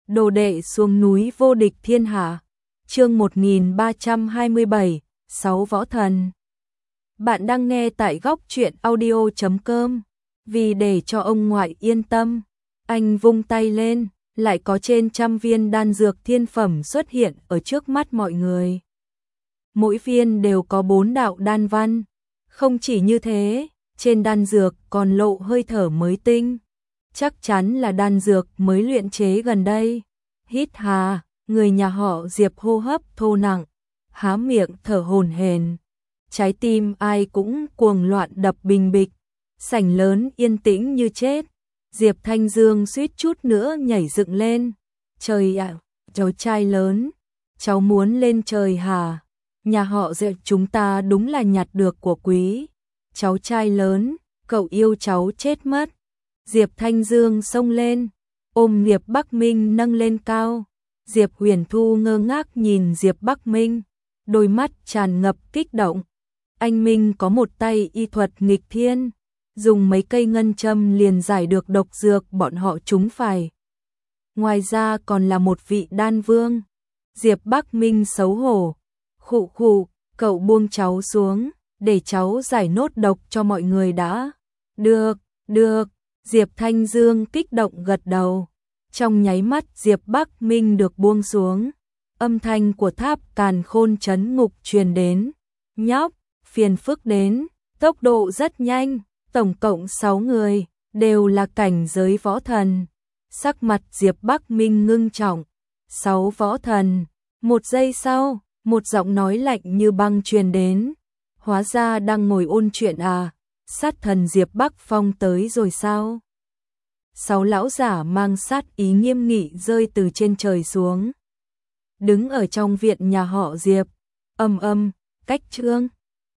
Đồ đệ xuống núi vô địch thiên hạ. Chương 1327, 6 võ thần. Bạn đang nghe tại góc truyện audio.com. Vì để cho ông ngoại yên tâm, anh vung tay lên, lại có trên 100 viên đan dược thiên phẩm xuất hiện ở trước mắt mọi người. Mỗi viên đều có 4 đạo đan văn. Không chỉ như thế, trên đan dược còn lộ hơi thở mới tinh. Chắc chắn là đan dược mới luyện chế gần đây. Hít hà, người nhà họ Diệp hô hấp thô nặng, há miệng thở hổn hển. Trái tim ai cũng cuồng loạn đập bình bịch, sảnh lớn yên tĩnh như chết. Diệp Thanh Dương suýt chút nữa nhảy dựng lên. Trời ạ, cháu trai lớn, cháu muốn lên trời hả? Nhà họ Diệp chúng ta đúng là nhặt được của quý. Cháu trai lớn, cậu yêu cháu chết mất. Diệp Thanh Dương xông lên, ôm Diệp Bắc Minh nâng lên cao. Diệp Huyền Thu ngơ ngác nhìn Diệp Bắc Minh, đôi mắt tràn ngập kích động. Anh Minh có một tay y thuật nghịch thiên, dùng mấy cây ngân châm liền giải được độc dược bọn họ trúng phải. Ngoài ra còn là một vị đan vương. Diệp Bắc Minh xấu hổ, khụ khụ, cậu buông cháu xuống, để cháu giải nốt độc cho mọi người đã. Được, được. Diệp Thanh Dương kích động gật đầu. Trong nháy mắt Diệp Bắc Minh được buông xuống, âm thanh của tháp càn khôn trấn ngục truyền đến. Nhóc, phiền phức đến, tốc độ rất nhanh, tổng cộng 6 người, đều là cảnh giới võ thần. Sắc mặt Diệp Bắc Minh ngưng trọng. 6 võ thần. Một giây sau, một giọng nói lạnh như băng truyền đến. Hóa ra đang ngồi ôn chuyện à? Sát thần Diệp Bắc Phong tới rồi sao? 6 lão giả mang sát ý nghiêm nghị rơi từ trên trời xuống. Đứng ở trong viện nhà họ Diệp, cách trương.